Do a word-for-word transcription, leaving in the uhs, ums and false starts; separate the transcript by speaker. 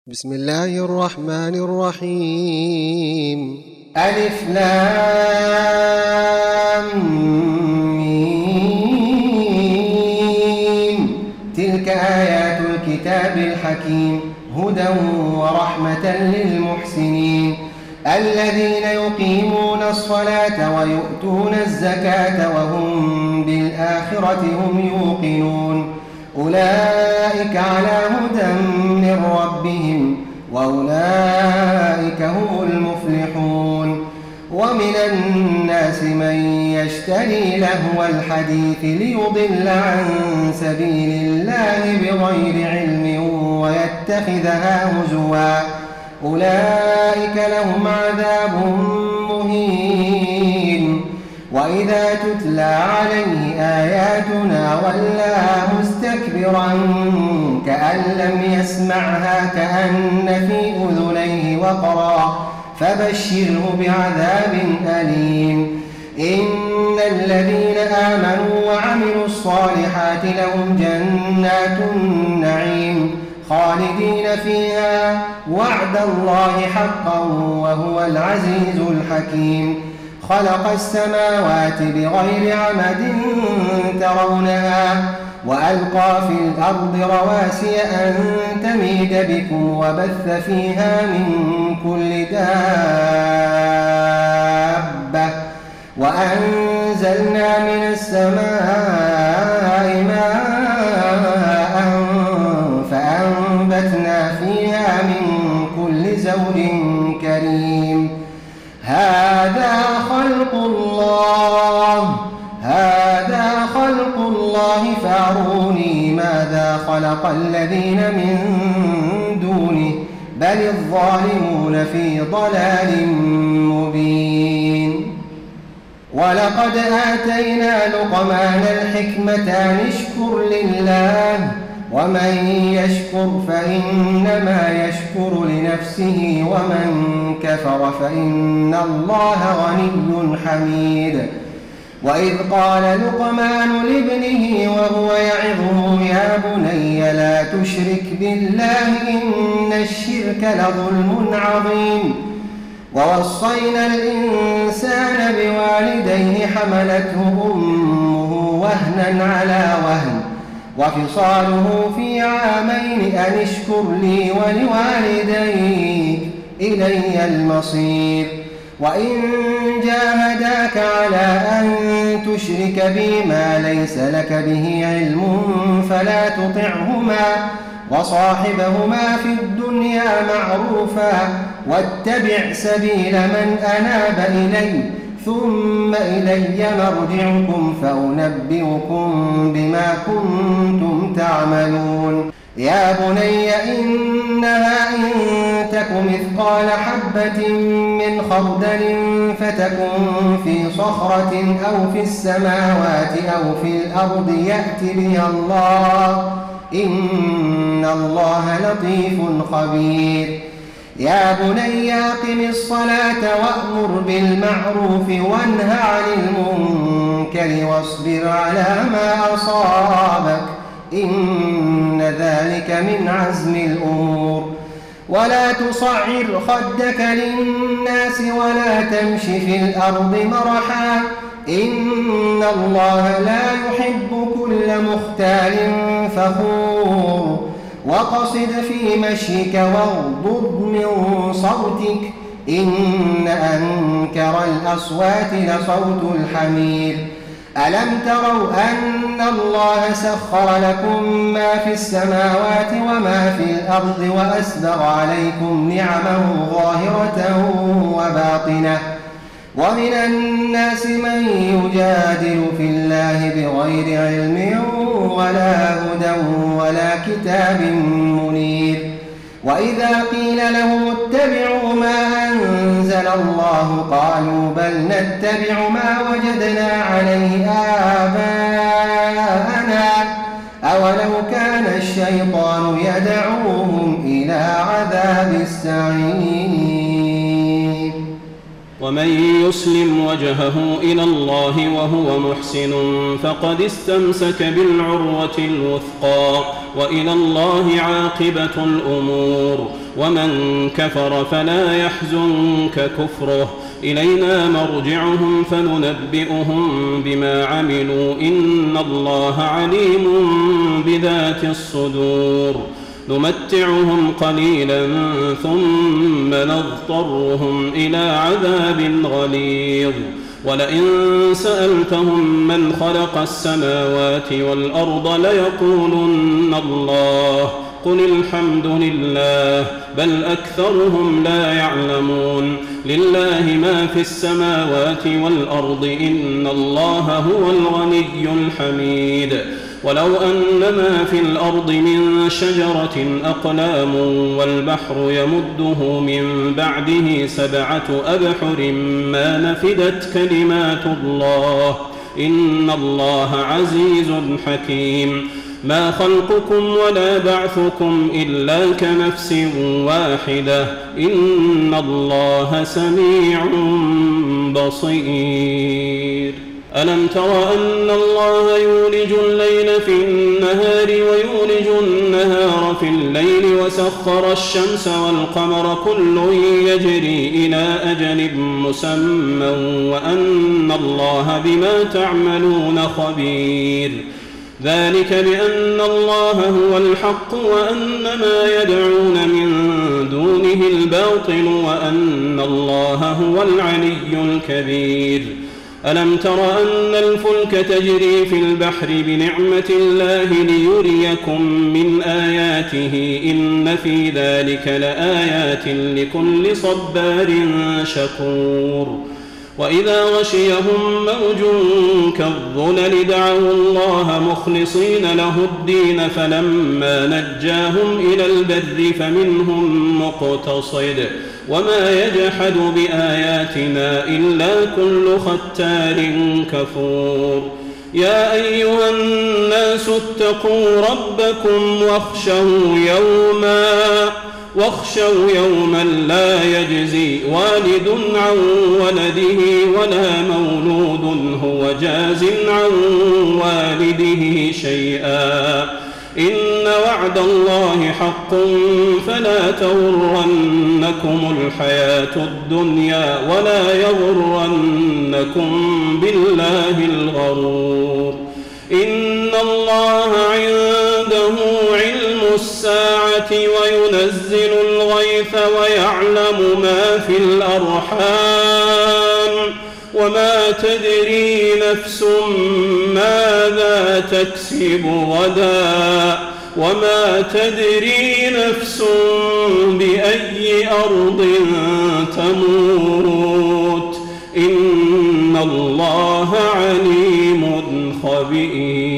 Speaker 1: بسم الله الرحمن الرحيم.
Speaker 2: ألف لام ميم. تلك آيات الكتاب الحكيم هدى ورحمة للمحسنين الذين يقيمون الصلاة ويؤتون الزكاة وهم بالآخرة هم يوقنون أولئك على هدى من ربهم وأولئك هم المفلحون. ومن الناس من يشتري لهو الحديث ليضل عن سبيل الله بغير علم ويتخذها هزوا أولئك لهم عذاب مهين. وإذا تتلى عليه آياتنا ولى مستكبرا كأن لم يسمعها كأن في أذنيه وقرا فبشره بعذاب أليم. إن الذين آمنوا وعملوا الصالحات لهم جنات النعيم خالدين فيها وعد الله حقا وهو العزيز الحكيم. خلق السماوات بغير عمد ترونها وألقى في الأرض رواسي أن تميد بكم وبث فيها من كل دابة وأنزلنا من السماء ماء فأنبتنا فيها من كل زوج كريم. هذا خلق الله هذا خلق الله فأروني ماذا خلق الذين من دونه بل الظالمون في ضلال مبين. ولقد آتينا لقمان الحكمة أن اشكر لله ومن يشكر فإنما يشكر لنفسه ومن كفر فإن الله غني حميد. وإذ قال لقمان لابنه وهو يعظه يا بني لا تشرك بالله إن الشرك لظلم عظيم. ووصينا الإنسان بوالديه حملته أمه وهنا على وهن وفصاله في عامين أن اشكر لي ولوالديك إلي المصير. وإن جاهداك على أن تشرك بي ما ليس لك به علم فلا تطعهما وصاحبهما في الدنيا معروفا واتبع سبيل من أناب إلي ثم إلي مرجعكم فأنبئكم بما كنتم تعملون. يا بني إنها إن تك مثقال حبة من خردل فتكن في صخرة أو في السماوات أو في الأرض يأت بها الله إن الله لطيف خبير. يا بني أقم الصلاة وأمر بالمعروف وانه عن المنكر واصبر على ما أصابك إن ذلك من عزم الأمور. ولا تصعر خدك للناس ولا تمش في الأرض مرحا إن الله لا يحب كل مختال فخور. وقصد في مشيك واغضض من صوتك إن أنكر الأصوات لصوت الحمير. ألم تروا أن الله سخر لكم ما في السماوات وما في الأرض وأسبغ عليكم نعمه ظاهرة وباطنة ومن الناس من يجادل في الله بغير علم ولا هدى ولا كتاب منير. وإذا قيل لهم اتبعوا ما أنزل الله قالوا بل نتبع ما وجدنا عليه آباءنا أولو كان الشيطان يدعوهم إلى عذاب السعير.
Speaker 3: ومن يسلم وجهه إلى الله وهو محسن فقد استمسك بالعروة الوثقى وإلى الله عاقبة الأمور. ومن كفر فلا يحزنك كفره إلينا مرجعهم فننبئهم بما عملوا إن الله عليم بذات الصدور نمتعهم قليلا ثم نضطرهم إلى عذاب غليظ ولئن سألتهم من خلق السماوات والأرض ليقولن الله قل الحمد لله بل أكثرهم لا يعلمون لله ما في السماوات والأرض إن الله هو الغني الحميد ولو أن ما في الأرض من شجرة أقلام والبحر يمده من بعده سبعة أبحر ما نفدت كلمات الله إن الله عزيز حكيم ما خلقكم ولا بعثكم إلا كنفس واحدة إن الله سميع بصير ألم تر أن الله يولج الليل في النهار ويولج النهار في الليل وسخر الشمس والقمر كل يجري إلى أجل مسمى وأن الله بما تعملون خبير ذلك بأن الله هو الحق وأن ما يدعون من دونه الباطل وأن الله هو العلي الكبير ألم تر أن الفلك تجري في البحر بنعمة الله ليريكم من آياته إن في ذلك لآيات لكل صبار شكور وإذا غشيهم موج كالظلل دعوا الله مخلصين له الدين فلما نجاهم إلى البر فمنهم مقتصد وما يجحد بآياتنا إلا كل ختار كفور يا أيها الناس اتقوا ربكم واخشوا يوما واخشوا يوما لا يجزي والد عن ولده ولا مولود هو جاز عن والده شيئا إن وعد الله حق فلا تغرنكم الحياة الدنيا ولا يغرنكم بالله الغرور إن الله عنده علم الساعة وينزل الغيث ويعلم ما في الأرحام وما تدري نفس ماذا تكسب غدا وما تدري نفس بأي أرض تموت إن الله عليم خبير.